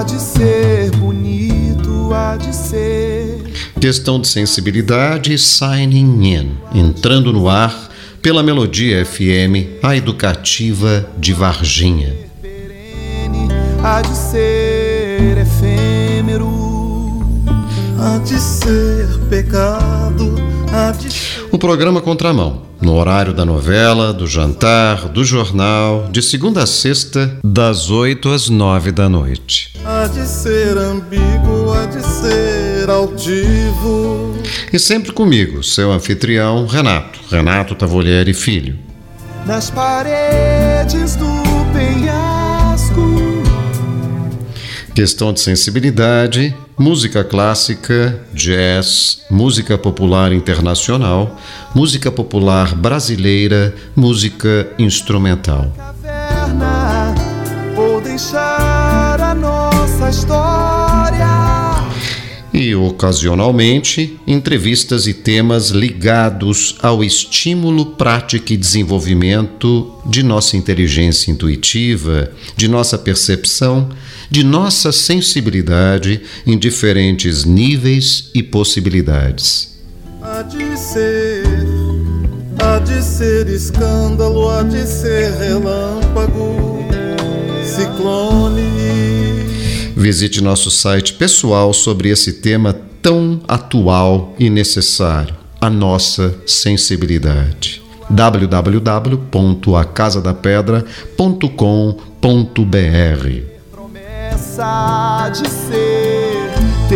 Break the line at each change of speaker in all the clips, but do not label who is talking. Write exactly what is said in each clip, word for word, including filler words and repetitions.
de ser bonito, há de ser.
Questão de sensibilidade, signing in, entrando no ar pela Melodia F M, a educativa de Varginha.
Há de ser efêmero, há de ser pecado, há de ser...
O programa Contramão, no horário da novela, do jantar, do jornal, de segunda a sexta, das oito às nove da noite.
Há de ser ambíguo, há de ser altivo.
E sempre comigo, seu anfitrião, Renato, Renato Tavolieri Filho.
Nas paredes do penhasco.
Questão de sensibilidade, música clássica, jazz, música popular internacional, música popular brasileira, música instrumental.
Caverna, vou deixar a nossa história.
E, ocasionalmente, entrevistas e temas ligados ao estímulo, prática e desenvolvimento de nossa inteligência intuitiva, de nossa percepção, de nossa sensibilidade em diferentes níveis e possibilidades.
Há de ser, há de ser escândalo, há de ser relâmpago, ciclone.
Visite nosso site pessoal sobre esse tema tão atual e necessário, a nossa sensibilidade. w w w ponto a casa da pedra ponto com ponto b r.
Promessa de ser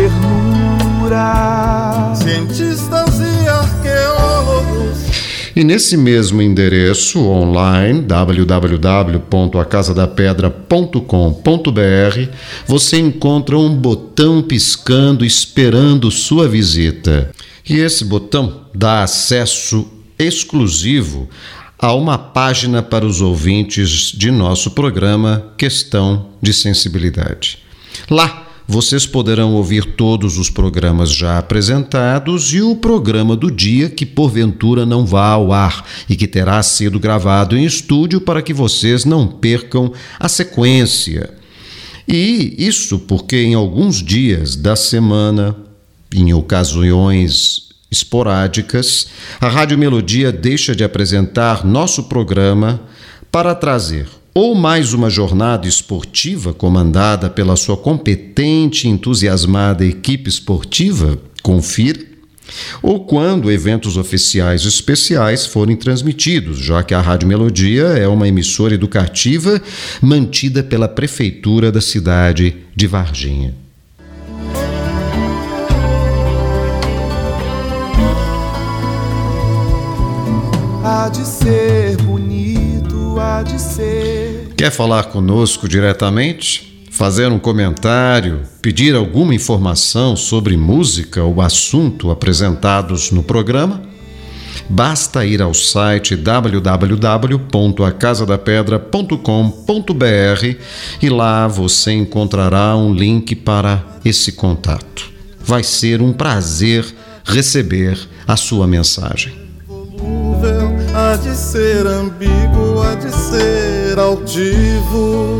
ternura. Cientistas e arqueólogos.
E nesse mesmo endereço online, w w w ponto a casa da pedra ponto com ponto b r, você encontra um botão piscando esperando sua visita. E esse botão dá acesso exclusivo a uma página para os ouvintes de nosso programa Questão de Sensibilidade. Lá, vocês poderão ouvir todos os programas já apresentados e o programa do dia que porventura não vá ao ar e que terá sido gravado em estúdio para que vocês não percam a sequência. E isso porque em alguns dias da semana, em ocasiões esporádicas, a Rádio Melodia deixa de apresentar nosso programa para trazer ou mais uma jornada esportiva comandada pela sua competente e entusiasmada equipe esportiva, confira, ou quando eventos oficiais especiais forem transmitidos, já que a Rádio Melodia é uma emissora educativa mantida pela Prefeitura da cidade de Varginha.
Há de ser bonito, há de ser.
Quer falar conosco diretamente? Fazer um comentário? Pedir alguma informação sobre música ou assunto apresentados no programa? Basta ir ao site w w w ponto a casa da pedra ponto com ponto b r e lá você encontrará um link para esse contato. Vai ser um prazer receber a sua mensagem.
Há de ser ambíguo, há de ser altivo.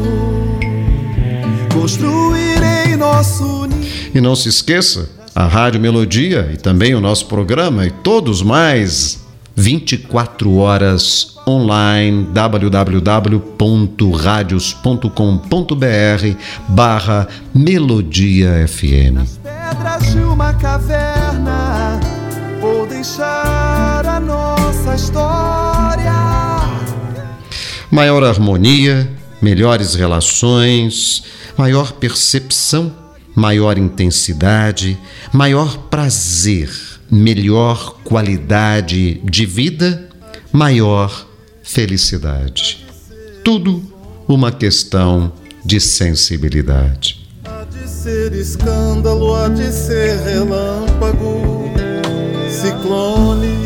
Construirei nosso ninho.
E não se esqueça, a Rádio Melodia e também o nosso programa e todos mais vinte e quatro horas online, w w w ponto radios ponto com ponto b r barra Melodia F M.
Nas pedras de uma caverna vou deixar a nossa história.
Maior harmonia, melhores relações, maior percepção, maior intensidade, maior prazer, melhor qualidade de vida, maior felicidade. Tudo uma questão de sensibilidade.
Há de ser escândalo, há de ser relâmpago, ciclone.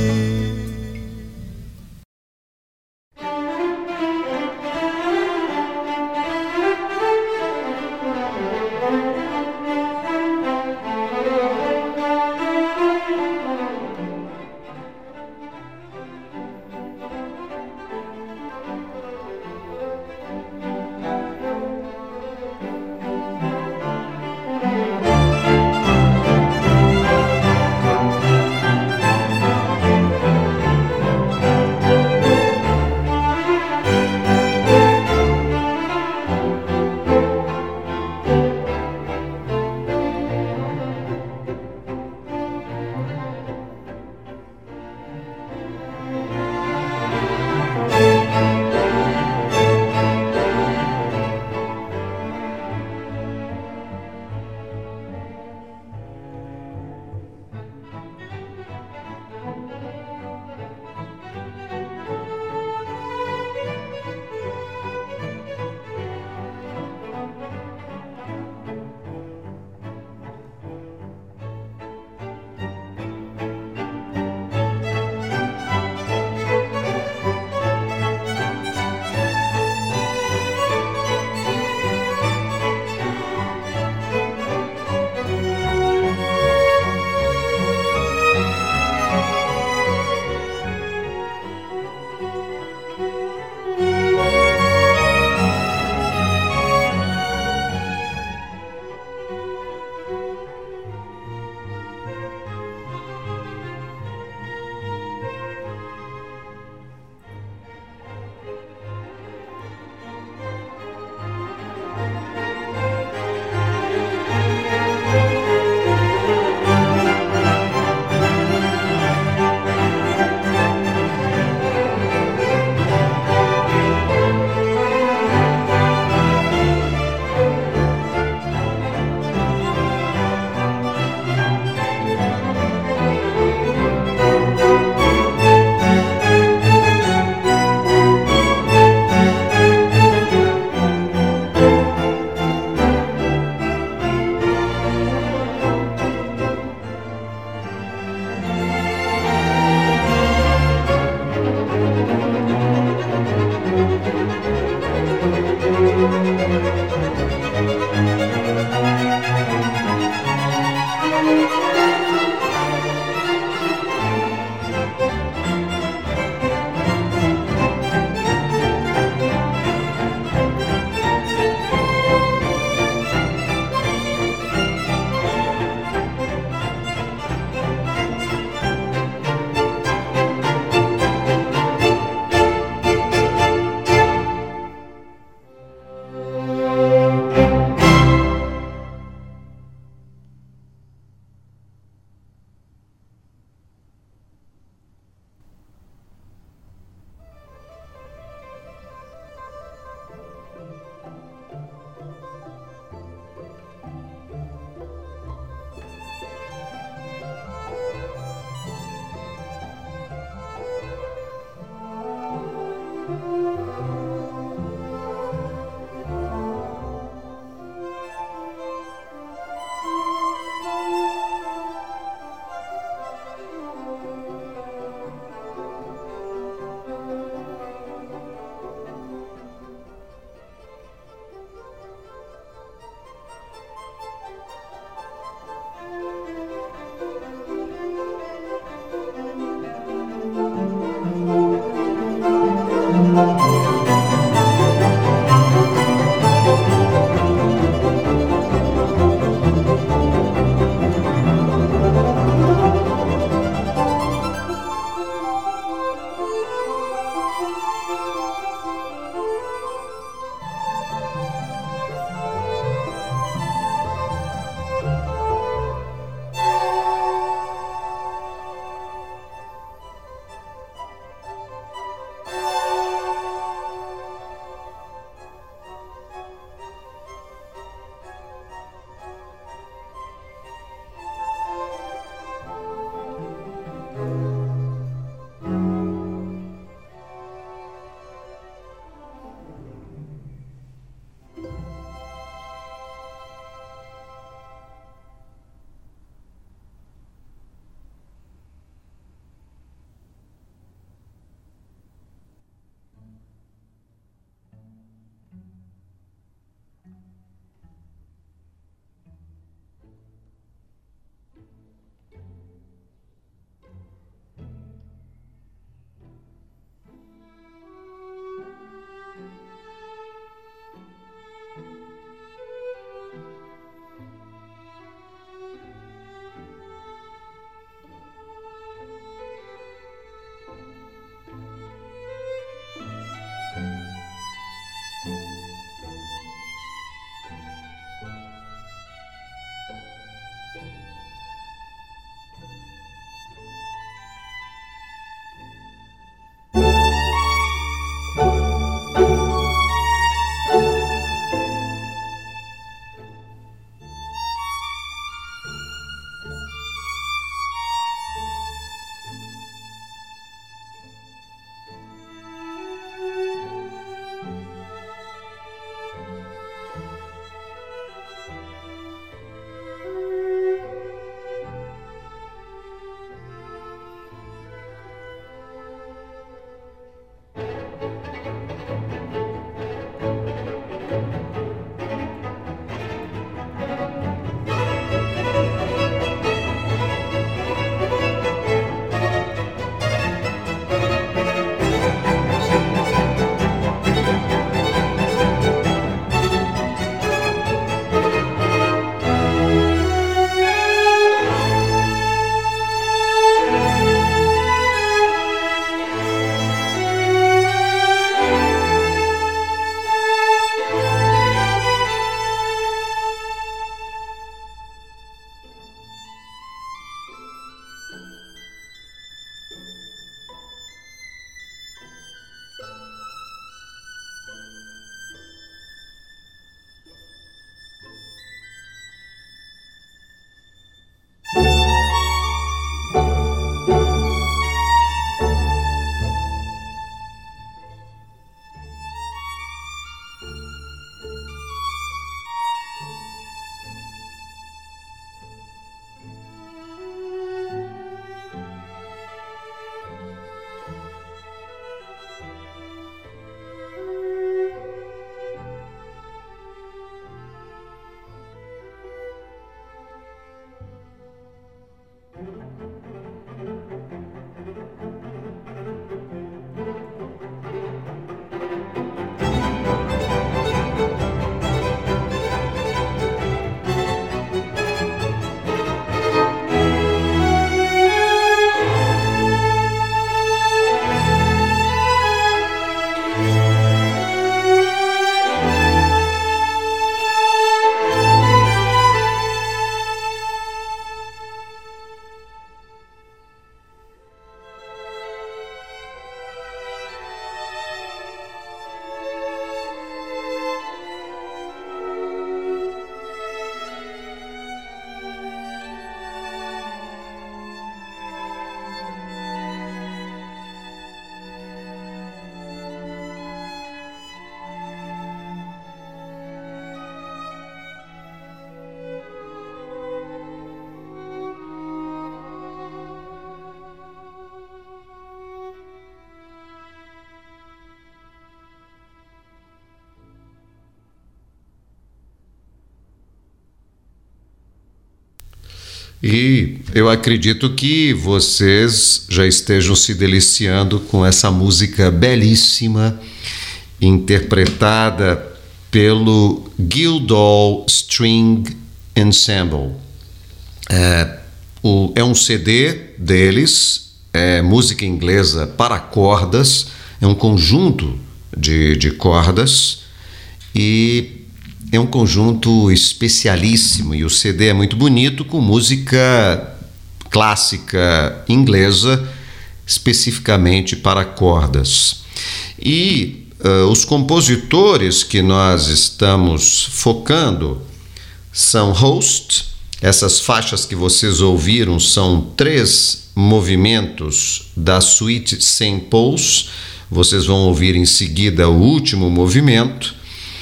E eu acredito que vocês já estejam se deliciando com essa música belíssima, interpretada pelo Guildhall String Ensemble. É, o, é um C D deles, é música inglesa para cordas, é um conjunto de, de cordas e é um conjunto especialíssimo, e o C D é muito bonito, com música clássica inglesa, especificamente para cordas. E uh, os compositores que nós estamos focando são Host. Essas faixas que vocês ouviram são três movimentos da suíte Saint Paul's. Vocês vão ouvir em seguida o último movimento.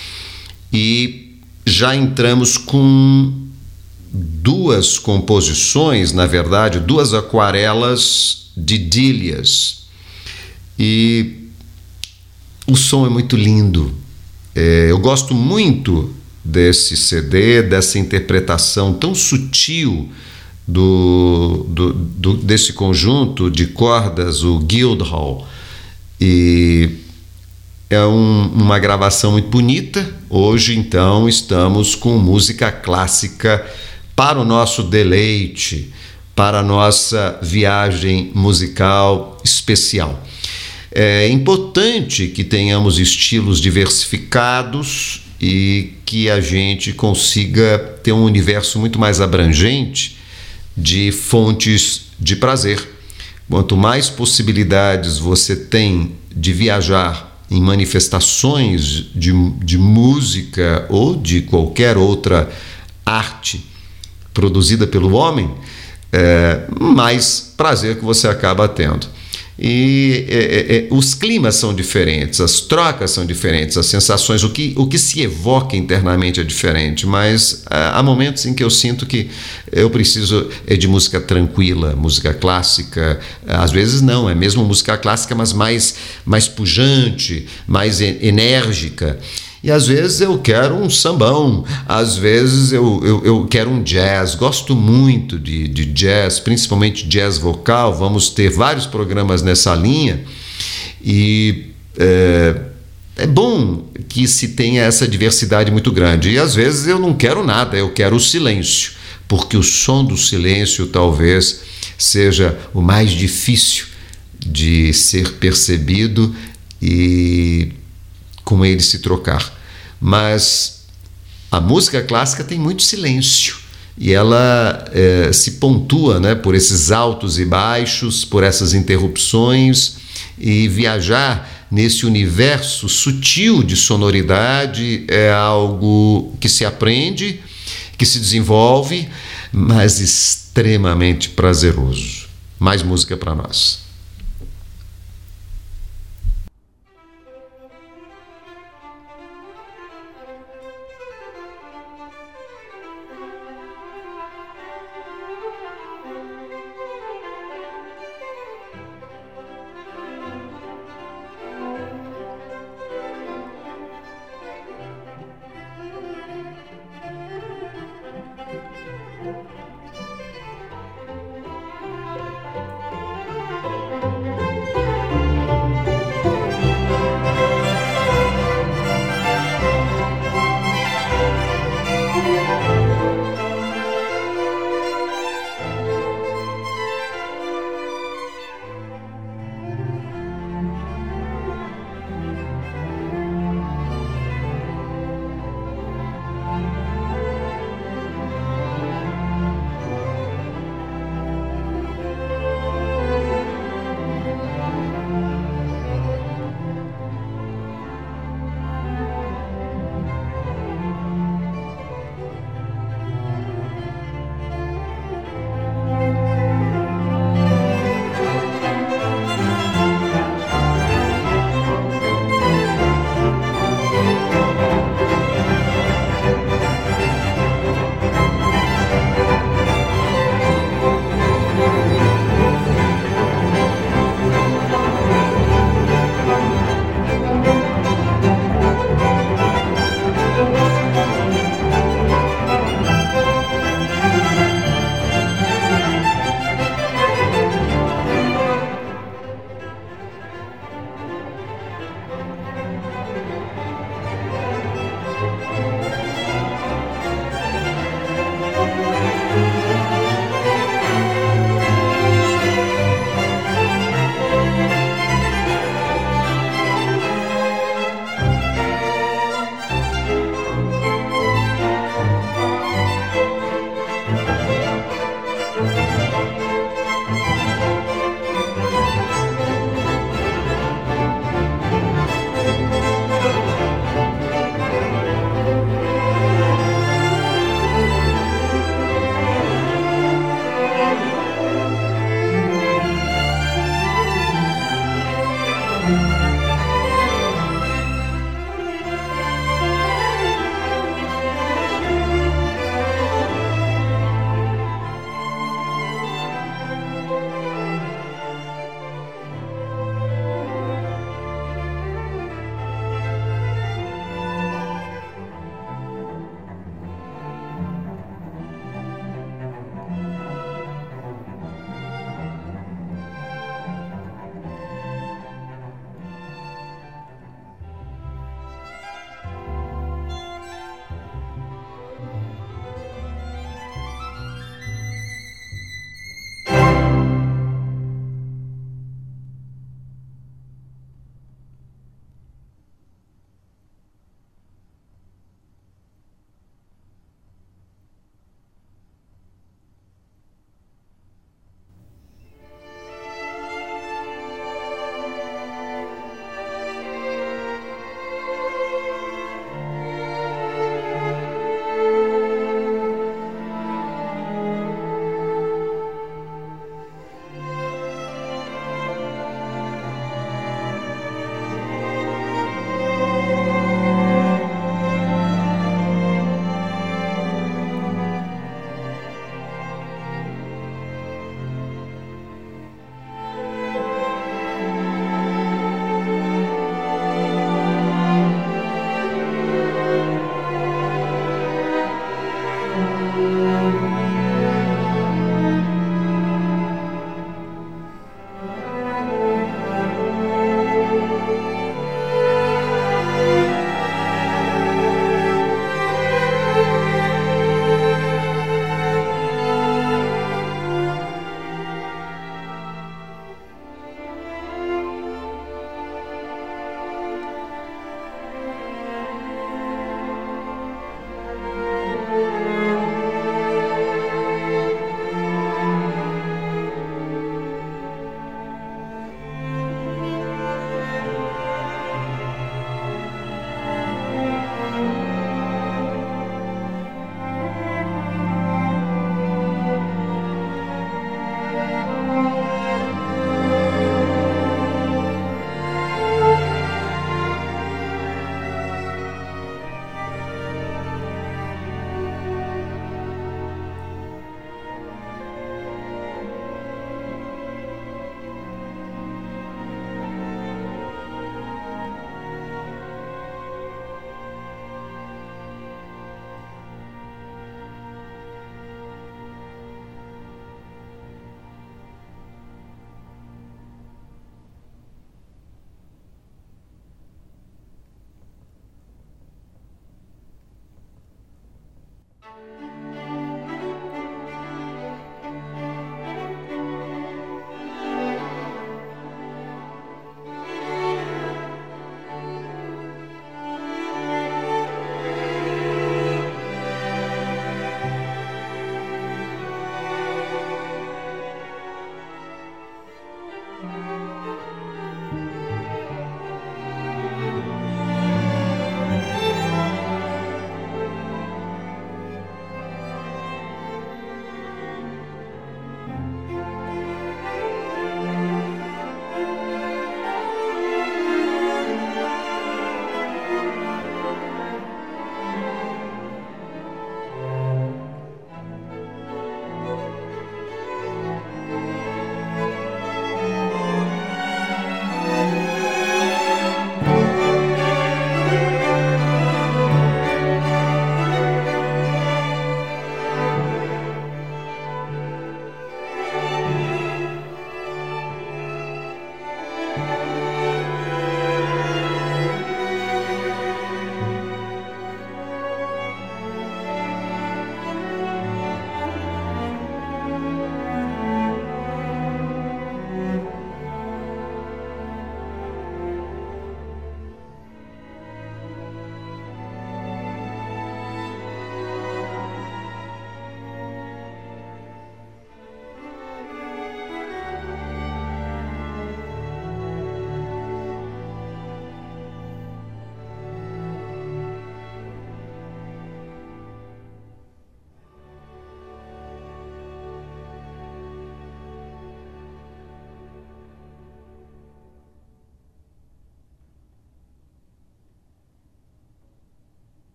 E já entramos com duas composições, na verdade, duas aquarelas de Delius. E o som é muito lindo. É, eu gosto muito desse C D, dessa interpretação tão sutil do, do, do, desse conjunto de cordas, o Guildhall. E é um, uma gravação muito bonita. Hoje, então, estamos com música clássica para o nosso deleite, para a nossa viagem musical especial. É importante que tenhamos estilos diversificados e que a gente consiga ter um universo muito mais abrangente de fontes de prazer. Quanto mais possibilidades você tem de viajar em manifestações de, de música ou de qualquer outra arte produzida pelo homem, é, mais prazer que você acaba tendo. E é, é, os climas são diferentes, as trocas são diferentes, as sensações, o que, o que se evoca internamente é diferente, mas há momentos em que eu sinto que eu preciso de música tranquila, música clássica. Às vezes não, é mesmo música clássica, mas mais, mais pujante, mais enérgica. E às vezes eu quero um sambão, às vezes eu, eu, eu quero um jazz. Gosto muito de, de jazz, principalmente jazz vocal. Vamos ter vários programas nessa linha e é, é bom que se tenha essa diversidade muito grande. E às vezes eu não quero nada, eu quero o silêncio, porque o som do silêncio talvez seja o mais difícil de ser percebido e com ele se trocar. Mas a música clássica tem muito silêncio e ela é, se pontua, né, por esses altos e baixos, por essas interrupções, e viajar nesse universo sutil de sonoridade é algo que se aprende, que se desenvolve, mas extremamente prazeroso. Mais música para nós.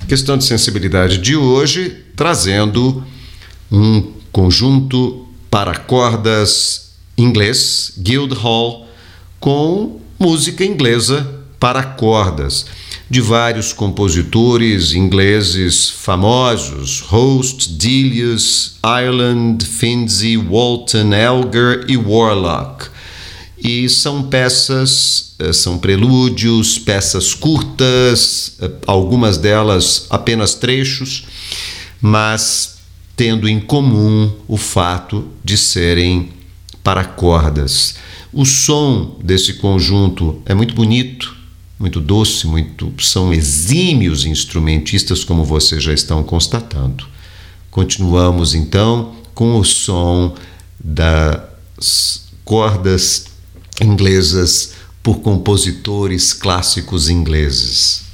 Questão de sensibilidade de hoje, trazendo um conjunto para cordas inglês, Guildhall, com música inglesa para cordas, de vários compositores ingleses famosos, Host, Delius, Ireland, Finzi, Walton, Elgar e Warlock. E são peças, são prelúdios, peças curtas, algumas delas apenas trechos, mas tendo em comum o fato de serem para cordas. O som desse conjunto é muito bonito, muito doce, muito, são exímios instrumentistas, como vocês já estão constatando. Continuamos então com o som das cordas inglesas por compositores clássicos ingleses.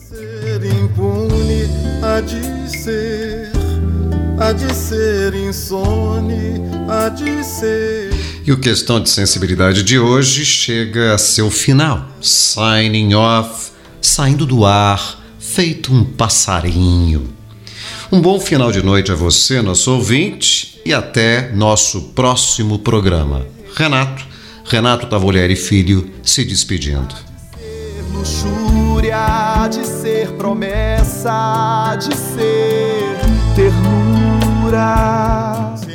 Ser impune, há de ser, há de ser insone, há de ser.
E o Questão de Sensibilidade de hoje chega a seu final, signing off, saindo do ar, feito um passarinho. Um bom final de noite a você, nosso ouvinte, e até nosso próximo programa. Renato, Renato Tavolieri Filho, se despedindo.
Luxúria, de ser promessa, de ser ternura.